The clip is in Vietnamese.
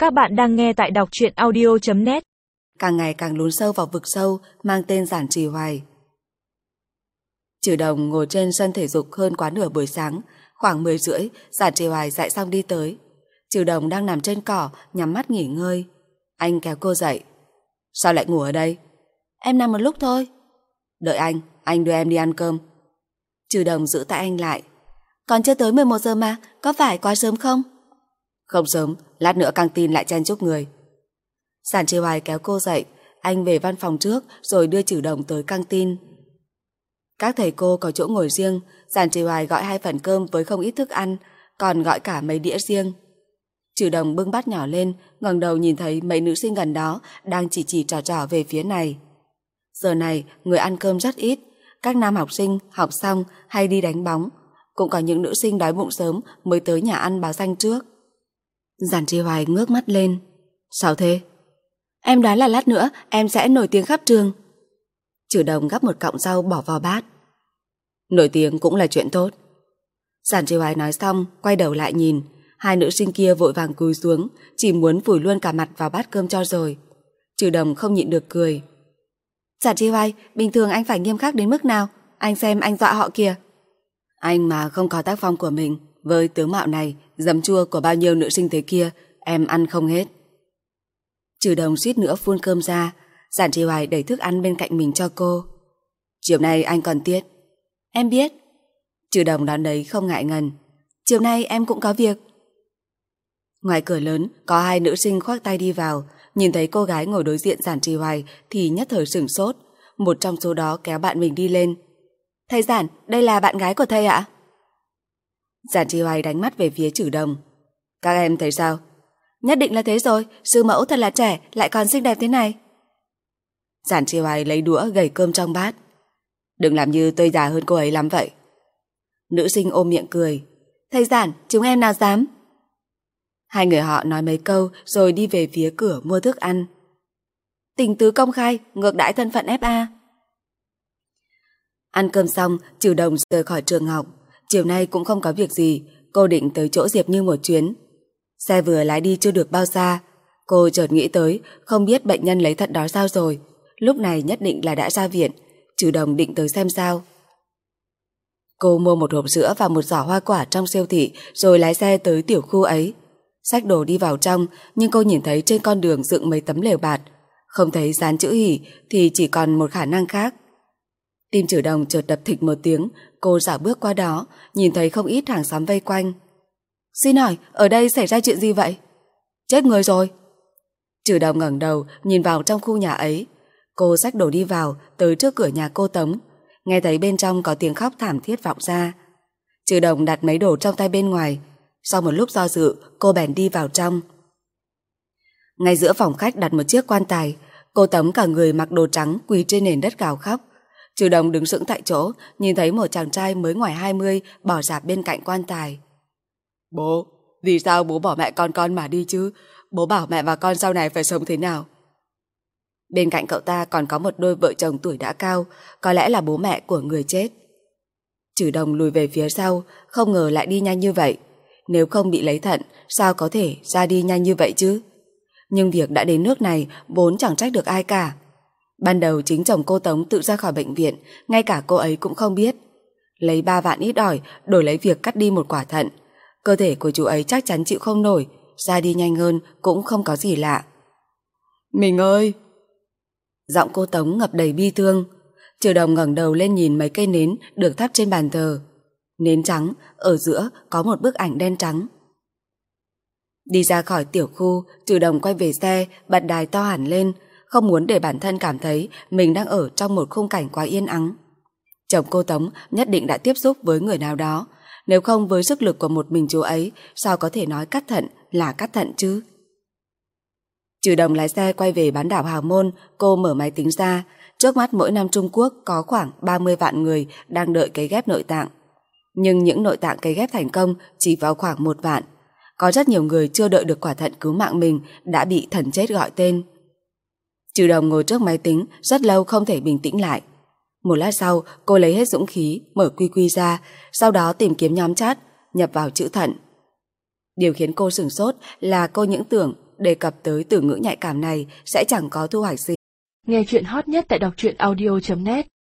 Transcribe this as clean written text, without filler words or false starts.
Các bạn đang nghe tại đọc truyện audio.net. Càng ngày càng lún sâu vào vực sâu mang tên Giản Trì Hoài. Trừ Đồng ngồi trên sân thể dục hơn quá nửa buổi sáng. Khoảng 10 rưỡi, Giản Trì Hoài dạy xong đi tới. Trừ Đồng đang nằm trên cỏ nhắm mắt nghỉ ngơi. Anh kéo cô dậy. Sao lại ngủ ở đây? Em nằm một lúc thôi. Đợi anh đưa em đi ăn cơm. Trừ Đồng giữ tay anh lại. Còn chưa tới 11 giờ mà, có phải quá sớm không? Không sớm, lát nữa căng tin lại chen chúc người. Giản Trì Hoài kéo cô dậy. Anh về văn phòng trước rồi đưa Trừ Đồng tới căng tin. Các thầy cô có chỗ ngồi riêng. Giản Trì Hoài gọi 2 phần cơm với không ít thức ăn, còn gọi cả mấy đĩa riêng. Trừ Đồng bưng bát nhỏ lên, ngẩng đầu nhìn thấy mấy nữ sinh gần đó đang chỉ trò trò về phía này. Giờ này người ăn cơm rất ít. Các nam học sinh học xong hay đi đánh bóng. Cũng có những nữ sinh đói bụng sớm mới tới nhà ăn báo danh trước. Giản Trì Hoài ngước mắt lên. Sao thế? Em đoán là lát nữa em sẽ nổi tiếng khắp trường. Trừ Đồng gắp một cọng rau bỏ vào bát. Nổi tiếng cũng là chuyện tốt. Giản Trì Hoài nói xong quay đầu lại nhìn. 2 nữ sinh kia vội vàng cúi xuống, chỉ muốn vùi luôn cả mặt vào bát cơm cho rồi. Trừ Đồng không nhịn được cười. Giản Trì Hoài, bình thường anh phải nghiêm khắc đến mức nào? Anh xem anh dọa họ kìa. Anh mà không có tác phong của mình, với tướng mạo này, giấm chua của bao nhiêu nữ sinh thế kia, em ăn không hết. Trừ Đồng suýt nữa phun cơm ra. Giản Trì Hoài đẩy thức ăn bên cạnh mình cho cô. Chiều nay anh còn tiết. Em biết. Trừ Đồng đón đấy không ngại ngần. Chiều nay em cũng có việc. Ngoài cửa lớn có 2 nữ sinh khoác tay đi vào. Nhìn thấy cô gái ngồi đối diện Giản Trì Hoài thì nhất thời sửng sốt. Một trong số đó kéo bạn mình đi lên. Thầy Giản, đây là bạn gái của thầy ạ? Giản Trì Hoài đánh mắt về phía Trừ Đồng. Các em thấy sao? Nhất định là thế rồi, sư mẫu thật là trẻ, lại còn xinh đẹp thế này. Giản Trì Hoài lấy đũa gẩy cơm trong bát. Đừng làm như tôi già hơn cô ấy lắm vậy. Nữ sinh ôm miệng cười. Thầy Giản, chúng em nào dám. 2 người họ nói mấy câu rồi đi về phía cửa mua thức ăn. Tình tứ công khai, ngược đãi thân phận FA. Ăn cơm xong, Trừ Đồng rời khỏi trường học. Chiều nay cũng không có việc gì, cô định tới chỗ Diệp Như một chuyến. Xe vừa lái đi chưa được bao xa, cô chợt nghĩ tới không biết bệnh nhân lấy thận đó sao rồi. Lúc này nhất định là đã ra viện. Trừ Đồng định tới xem sao. Cô mua một hộp sữa và một giỏ hoa quả trong siêu thị rồi lái xe tới tiểu khu ấy. Xách đồ đi vào trong, nhưng cô nhìn thấy trên con đường dựng mấy tấm lều bạt. Không thấy dán chữ hỉ thì chỉ còn một khả năng khác. Tim Trừ Đồng chợt đập thịch một tiếng. Cô dạo bước qua đó, nhìn thấy không ít hàng xóm vây quanh. Xin hỏi, ở đây xảy ra chuyện gì vậy? Chết người rồi. Trừ Đồng ngẩng đầu nhìn vào trong khu nhà ấy. Cô xách đồ đi vào, tới trước cửa nhà cô Tống. Nghe thấy bên trong có tiếng khóc thảm thiết vọng ra. Trừ Đồng đặt mấy đồ trong tay bên ngoài. Sau một lúc do dự, cô bèn đi vào trong. Ngay giữa phòng khách đặt một chiếc quan tài. Cô Tống cả người mặc đồ trắng quỳ trên nền đất gào khóc. Trừ Đồng đứng sững tại chỗ, nhìn thấy một chàng trai mới ngoài 20 bỏ rạp bên cạnh quan tài. Bố, vì sao bố bỏ mẹ con mà đi chứ? Bố bảo mẹ và con sau này phải sống thế nào? Bên cạnh cậu ta còn có một đôi vợ chồng tuổi đã cao, có lẽ là bố mẹ của người chết. Trừ Đồng lùi về phía sau, không ngờ lại đi nhanh như vậy. Nếu không bị lấy thận, sao có thể ra đi nhanh như vậy chứ? Nhưng việc đã đến nước này vốn chẳng trách được ai cả. Ban đầu chính chồng cô Tống tự ra khỏi bệnh viện, ngay cả cô ấy cũng không biết. Lấy 3 vạn ít ỏi đổi lấy việc cắt đi một quả thận. Cơ thể của chú ấy chắc chắn chịu không nổi, ra đi nhanh hơn cũng không có gì lạ. Mình ơi! Giọng cô Tống ngập đầy bi thương. Trừ Đồng ngẩng đầu lên nhìn mấy cây nến được thắp trên bàn thờ. Nến trắng, ở giữa có một bức ảnh đen trắng. Đi ra khỏi tiểu khu, Trừ Đồng quay về xe, bật đài to hẳn lên, không muốn để bản thân cảm thấy mình đang ở trong một khung cảnh quá yên ắng. Chồng cô Tống nhất định đã tiếp xúc với người nào đó, nếu không với sức lực của một mình chú ấy, sao có thể nói cắt thận là cắt thận chứ? Trừ Đồng lái xe quay về bán đảo Hào Môn. Cô mở máy tính ra. Trước mắt mỗi năm Trung Quốc có khoảng 30 vạn người đang đợi cấy ghép nội tạng. Nhưng những nội tạng cấy ghép thành công chỉ vào khoảng 1 vạn. Có rất nhiều người chưa đợi được quả thận cứu mạng mình đã bị thần chết gọi tên. Trừ Đồng ngồi trước máy tính rất lâu không thể bình tĩnh lại. Một lát sau, cô lấy hết dũng khí mở QQ ra, sau đó tìm kiếm nhóm chat, nhập vào chữ thận. Điều khiến cô sửng sốt là cô những tưởng đề cập tới từ ngữ nhạy cảm này sẽ chẳng có thu hoạch gì. Nghe chuyện hot nhất tại đọc truyện audio.net